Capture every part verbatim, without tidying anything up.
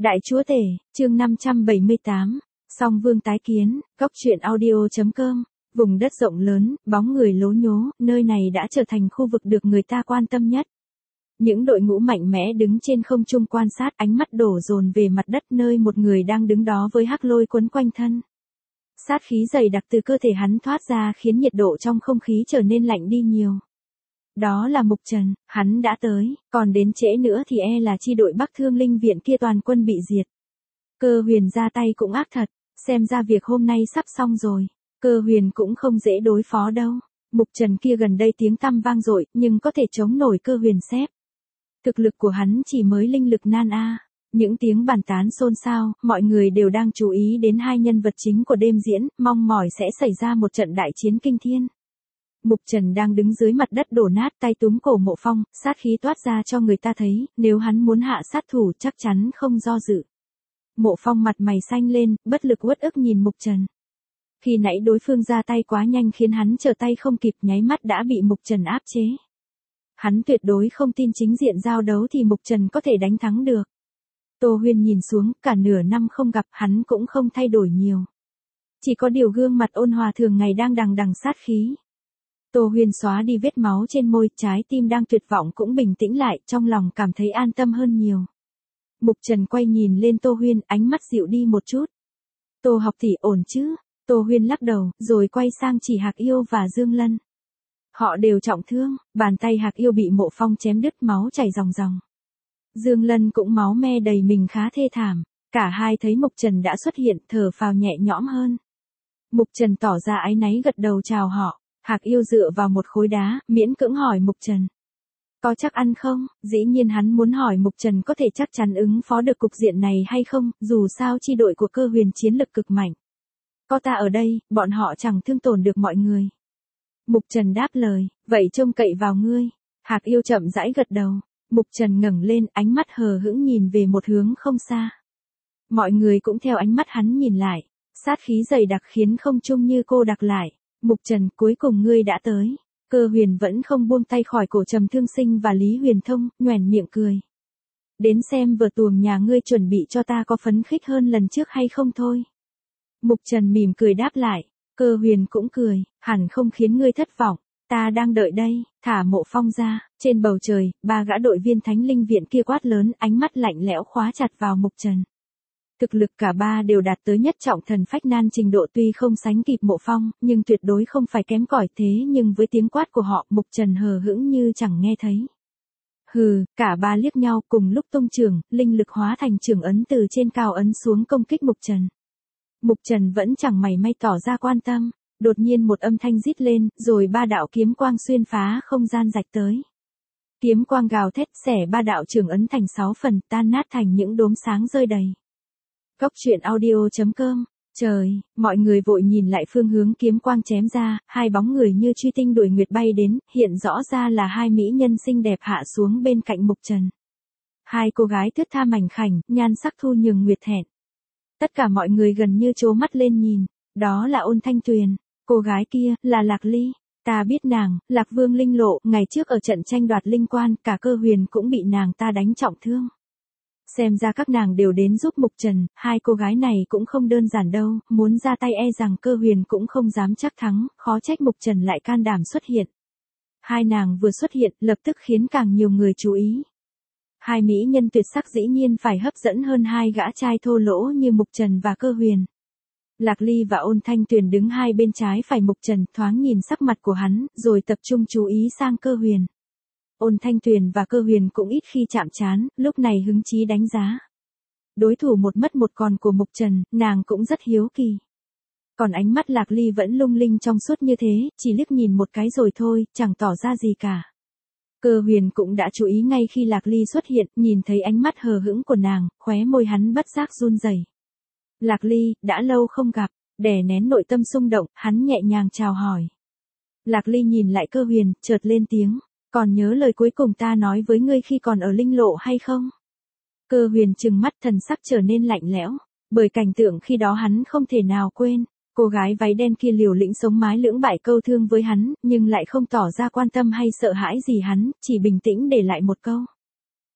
Đại chúa tể, chương năm trăm bảy mươi tám, Song Vương tái kiến, góc truyện audio.com, vùng đất rộng lớn, bóng người lố nhố, nơi này đã trở thành khu vực được người ta quan tâm nhất. Những đội ngũ mạnh mẽ đứng trên không trung quan sát, ánh mắt đổ dồn về mặt đất nơi một người đang đứng đó với hắc lôi quấn quanh thân. Sát khí dày đặc từ cơ thể hắn thoát ra khiến nhiệt độ trong không khí trở nên lạnh đi nhiều. Đó là Mục Trần, hắn đã tới, còn đến trễ nữa thì e là chi đội Bắc Thương Linh Viện kia toàn quân bị diệt. Cơ Huyền ra tay cũng ác thật, xem ra việc hôm nay sắp xong rồi. Cơ Huyền cũng không dễ đối phó đâu. Mục Trần kia gần đây tiếng tăm vang dội, nhưng có thể chống nổi Cơ Huyền xếp. Thực lực của hắn chỉ mới linh lực nan a. Những tiếng bàn tán xôn xao, mọi người đều đang chú ý đến hai nhân vật chính của đêm diễn, mong mỏi sẽ xảy ra một trận đại chiến kinh thiên. Mục Trần đang đứng dưới mặt đất đổ nát, tay túm cổ Mộ Phong, sát khí toát ra cho người ta thấy, nếu hắn muốn hạ sát thủ chắc chắn không do dự. Mộ Phong mặt mày xanh lên, bất lực uất ức nhìn Mục Trần. Khi nãy đối phương ra tay quá nhanh khiến hắn trở tay không kịp, nháy mắt đã bị Mục Trần áp chế. Hắn tuyệt đối không tin chính diện giao đấu thì Mục Trần có thể đánh thắng được. Tô Huyên nhìn xuống, cả nửa năm không gặp hắn cũng không thay đổi nhiều. Chỉ có điều gương mặt ôn hòa thường ngày đang đằng đằng sát khí. Tô Huyên xóa đi vết máu trên môi, trái tim đang tuyệt vọng cũng bình tĩnh lại, trong lòng cảm thấy an tâm hơn nhiều. Mục Trần quay nhìn lên Tô Huyên, ánh mắt dịu đi một chút. Tô học tỷ ổn chứ? Tô Huyên lắc đầu, rồi quay sang chỉ Hạc Yêu và Dương Lân. Họ đều trọng thương, bàn tay Hạc Yêu bị Mộ Phong chém đứt, máu chảy ròng ròng. Dương Lân cũng máu me đầy mình khá thê thảm. Cả hai thấy Mục Trần đã xuất hiện, thở phào nhẹ nhõm hơn. Mục Trần tỏ ra áy náy gật đầu chào họ. Hạc Yêu dựa vào một khối đá, miễn cưỡng hỏi Mục Trần. Có chắc ăn không? Dĩ nhiên hắn muốn hỏi Mục Trần có thể chắc chắn ứng phó được cục diện này hay không, dù sao chi đội của Cơ Huyền chiến lực cực mạnh. Có ta ở đây, bọn họ chẳng thương tổn được mọi người. Mục Trần đáp lời, vậy trông cậy vào ngươi. Hạc Yêu chậm rãi gật đầu. Mục Trần ngẩng lên, ánh mắt hờ hững nhìn về một hướng không xa. Mọi người cũng theo ánh mắt hắn nhìn lại. Sát khí dày đặc khiến không trung như cô đặc lại. Mục Trần, cuối cùng ngươi đã tới. Cơ Huyền vẫn không buông tay khỏi cổ Trầm Thương Sinh và Lý Huyền Thông, nhoẻn miệng cười. Đến xem vở tuồng nhà ngươi chuẩn bị cho ta có phấn khích hơn lần trước hay không thôi. Mục Trần mỉm cười đáp lại. Cơ Huyền cũng cười, hẳn không khiến ngươi thất vọng. Ta đang đợi đây, thả Mộ Phong ra. Trên bầu trời, ba gã đội viên Thánh Linh Viện kia quát lớn, ánh mắt lạnh lẽo khóa chặt vào Mục Trần. Thực lực cả ba đều đạt tới nhất trọng thần phách nan trình độ, tuy không sánh kịp Mộ Phong, nhưng tuyệt đối không phải kém cỏi thế, nhưng với tiếng quát của họ, Mục Trần hờ hững như chẳng nghe thấy. Hừ, cả ba liếc nhau, cùng lúc tung trường, linh lực hóa thành trường ấn từ trên cao ấn xuống công kích Mục Trần. Mục Trần vẫn chẳng mảy may tỏ ra quan tâm, đột nhiên một âm thanh rít lên, rồi ba đạo kiếm quang xuyên phá không gian rạch tới. Kiếm quang gào thét xẻ ba đạo trường ấn thành sáu phần, tan nát thành những đốm sáng rơi đầy. Góc truyện audio.com, trời, mọi người vội nhìn lại phương hướng kiếm quang chém ra, hai bóng người như truy tinh đuổi nguyệt bay đến, hiện rõ ra là hai mỹ nhân xinh đẹp hạ xuống bên cạnh Mục Trần. Hai cô gái thướt tha mảnh khảnh, nhan sắc thu nhường nguyệt thẹn. Tất cả mọi người gần như trố mắt lên nhìn, đó là Ôn Thanh Tuyền, cô gái kia, là Lạc Ly. Ta biết nàng, Lạc Vương Linh Lộ, ngày trước ở trận tranh đoạt linh quan, cả Cơ Huyền cũng bị nàng ta đánh trọng thương. Xem ra các nàng đều đến giúp Mục Trần, hai cô gái này cũng không đơn giản đâu, muốn ra tay e rằng Cơ Huyền cũng không dám chắc thắng, khó trách Mục Trần lại can đảm xuất hiện. Hai nàng vừa xuất hiện, lập tức khiến càng nhiều người chú ý. Hai mỹ nhân tuyệt sắc dĩ nhiên phải hấp dẫn hơn hai gã trai thô lỗ như Mục Trần và Cơ Huyền. Lạc Ly và Ôn Thanh Tuyền đứng hai bên trái phải Mục Trần, thoáng nhìn sắc mặt của hắn, rồi tập trung chú ý sang Cơ Huyền. Ôn Thanh Tuyền và Cơ Huyền cũng ít khi chạm trán, lúc này hứng chí đánh giá. Đối thủ một mất một còn của Mục Trần, nàng cũng rất hiếu kỳ. Còn ánh mắt Lạc Ly vẫn lung linh trong suốt như thế, chỉ liếc nhìn một cái rồi thôi, chẳng tỏ ra gì cả. Cơ Huyền cũng đã chú ý ngay khi Lạc Ly xuất hiện, nhìn thấy ánh mắt hờ hững của nàng, khóe môi hắn bất giác run rẩy. Lạc Ly, đã lâu không gặp, đè nén nội tâm xung động, hắn nhẹ nhàng chào hỏi. Lạc Ly nhìn lại Cơ Huyền, chợt lên tiếng. Còn nhớ lời cuối cùng ta nói với ngươi khi còn ở Linh Lộ hay không? Cơ Huyền trừng mắt, thần sắc trở nên lạnh lẽo, bởi cảnh tượng khi đó hắn không thể nào quên. Cô gái váy đen kia liều lĩnh sống mái lưỡng bại câu thương với hắn, nhưng lại không tỏ ra quan tâm hay sợ hãi gì hắn, chỉ bình tĩnh để lại một câu.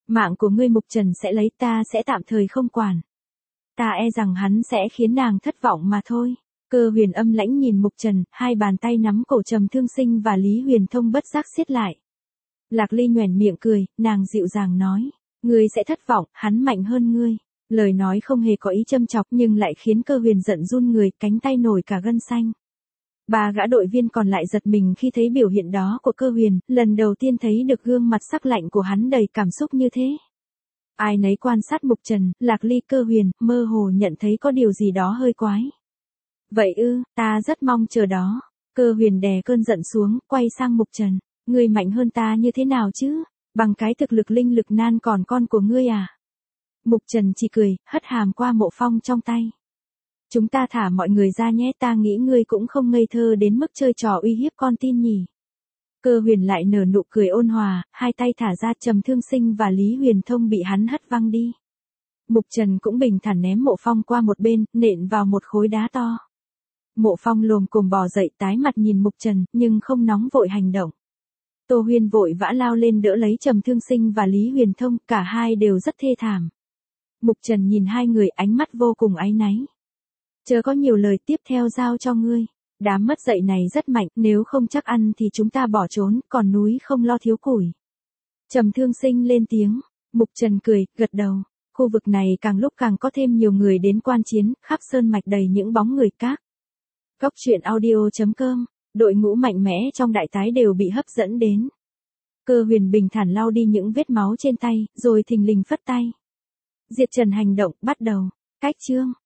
Mạng của ngươi Mục Trần sẽ lấy, ta sẽ tạm thời không quản. Ta e rằng hắn sẽ khiến nàng thất vọng mà thôi. Cơ Huyền âm lãnh nhìn Mục Trần, hai bàn tay nắm cổ Trầm Thương Sinh và Lý Huyền Thông bất giác siết lại. Lạc Ly nhoẻn miệng cười, nàng dịu dàng nói, ngươi sẽ thất vọng, hắn mạnh hơn ngươi. Lời nói không hề có ý châm chọc nhưng lại khiến Cơ Huyền giận run người, cánh tay nổi cả gân xanh. Ba gã đội viên còn lại giật mình khi thấy biểu hiện đó của Cơ Huyền, lần đầu tiên thấy được gương mặt sắc lạnh của hắn đầy cảm xúc như thế. Ai nấy quan sát Mục Trần, Lạc Ly, Cơ Huyền, mơ hồ nhận thấy có điều gì đó hơi quái. Vậy ư, ta rất mong chờ đó. Cơ Huyền đè cơn giận xuống, quay sang Mục Trần. Ngươi mạnh hơn ta như thế nào chứ? Bằng cái thực lực linh lực nan còn con của ngươi à? Mục Trần chỉ cười, hất hàm qua Mộ Phong trong tay. Chúng ta thả mọi người ra nhé, ta nghĩ ngươi cũng không ngây thơ đến mức chơi trò uy hiếp con tin nhỉ. Cơ Huyền lại nở nụ cười ôn hòa, hai tay thả ra, Trầm Thương Sinh và Lý Huyền Thông bị hắn hất văng đi. Mục Trần cũng bình thản ném Mộ Phong qua một bên, nện vào một khối đá to. Mộ Phong lồm cồm bò dậy, tái mặt nhìn Mục Trần, nhưng không nóng vội hành động. Tô Huyên vội vã lao lên đỡ lấy Trầm Thương Sinh và Lý Huyền Thông, cả hai đều rất thê thảm. Mục Trần nhìn hai người, ánh mắt vô cùng áy náy. Chớ có nhiều lời, tiếp theo giao cho ngươi. Đám mất dậy này rất mạnh, nếu không chắc ăn thì chúng ta bỏ trốn, còn núi không lo thiếu củi. Trầm Thương Sinh lên tiếng, Mục Trần cười, gật đầu. Khu vực này càng lúc càng có thêm nhiều người đến quan chiến, khắp sơn mạch đầy những bóng người các. Góc truyện audio chấm com, đội ngũ mạnh mẽ trong đại tái đều bị hấp dẫn đến. Cơ Huyền bình thản lau đi những vết máu trên tay, rồi thình lình phất tay. Diệt Trần hành động, bắt đầu. Cách chương.